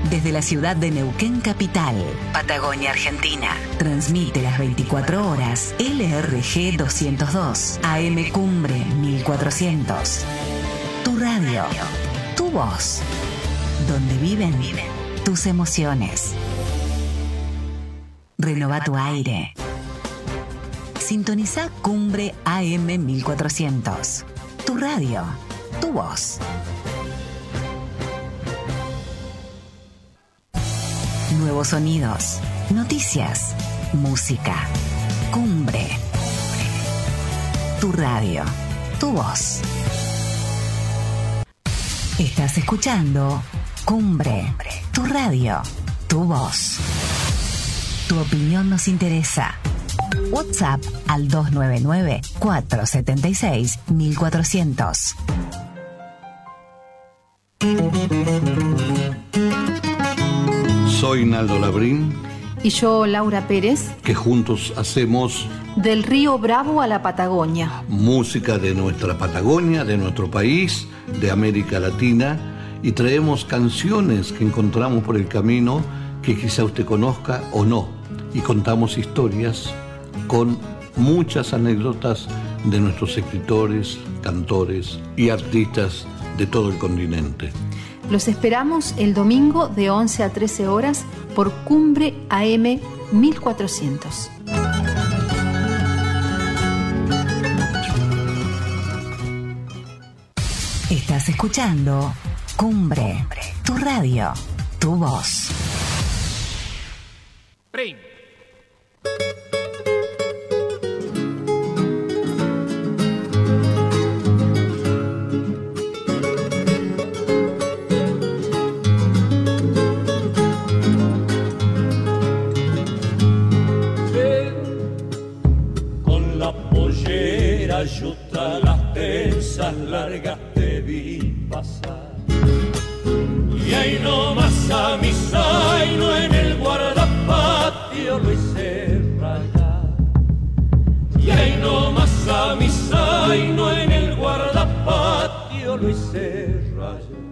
Desde la ciudad de Neuquén Capital, Patagonia, Argentina. Transmite las 24 horas LRG 202, AM Cumbre 1400. Tu radio, tu voz. Donde viven tus emociones. Renova tu aire. Sintoniza Cumbre AM 1400. Tu radio, tu voz. Nuevos sonidos, noticias, música. Cumbre. Tu radio, tu voz. Estás escuchando Cumbre, tu radio, tu voz. Tu opinión nos interesa. WhatsApp al 299-476-1400. Soy Naldo Labrín. Y yo, Laura Pérez. Que juntos hacemos Del Río Bravo a la Patagonia. Música de nuestra Patagonia, de nuestro país, de América Latina. Y traemos canciones que encontramos por el camino que quizá usted conozca o no. Y contamos historias con muchas anécdotas de nuestros escritores, cantores y artistas de todo el continente. Los esperamos el domingo de 11 a 13 horas por Cumbre AM 1400. Estás escuchando Cumbre, tu radio, tu voz. Prim. Yuta, las tensas largas te vi pasar. Y ahí nomás a mi zaino en el guardapatio lo hice rayar. Y ahí nomás a mi zaino en el guardapatio lo hice rayar.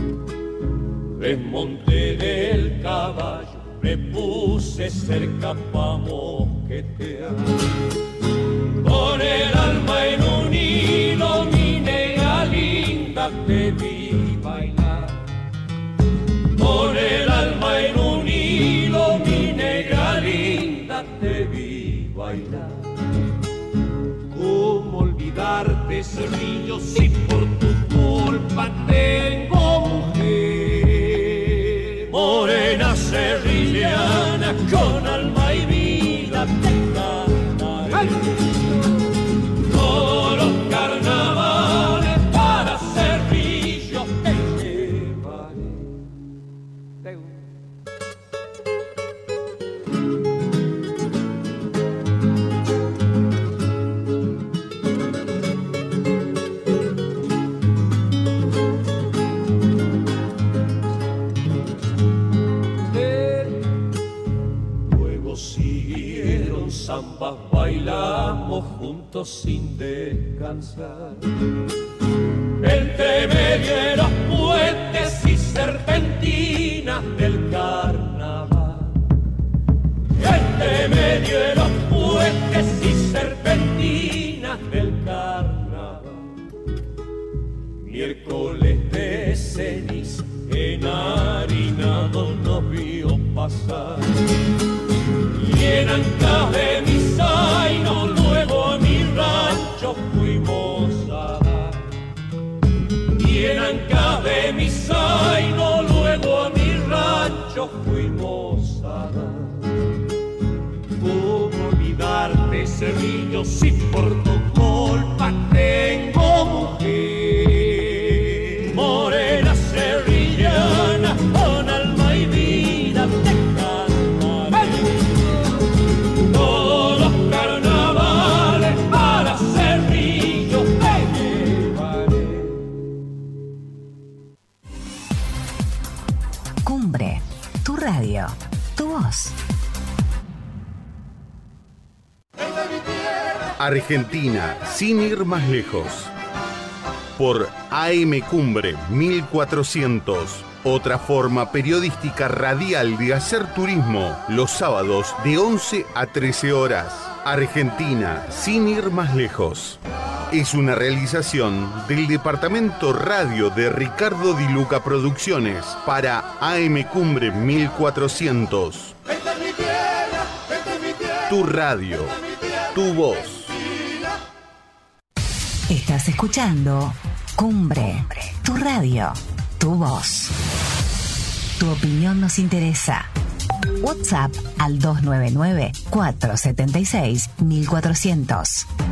Desmonté del caballo, me puse cerca pa' mosquetear. Con el alma en un hilo, mi negra linda, te vi bailar. Con el alma en un hilo, mi negra linda, te vi bailar. ¿Cómo olvidarte, Cerrillo, si por tu culpa tengo mujer? Morena cerrillana, con alma y vida te cantaré. Zambas bailamos juntos sin descansar. Entre medio de los puentes y serpentinas del carnaval. Entre medio de los puentes y serpentinas del carnaval. Miércoles de ceniza enharinado nos vio pasar. Y en Ancas de mi zaino luego a mi rancho fuimos a dar. Y en Ancas de mi zaino luego a mi rancho fuimos a dar. ¿Cómo olvidarte, Cerrillo, si por tu culpa tengo mujer? Morena cerrillana, con alma y vida te Cumbre, tu radio, tu voz. Argentina, sin ir más lejos. Por AM Cumbre 1400. Otra forma periodística radial de hacer turismo, los sábados de 11 a 13 horas. Argentina, sin ir más lejos. Es una realización del Departamento Radio de Ricardo Di Luca Producciones para AM Cumbre 1400. Tu radio, tu voz. Estás escuchando Cumbre, tu radio, tu voz. Tu opinión nos interesa. WhatsApp al 299-476-1400.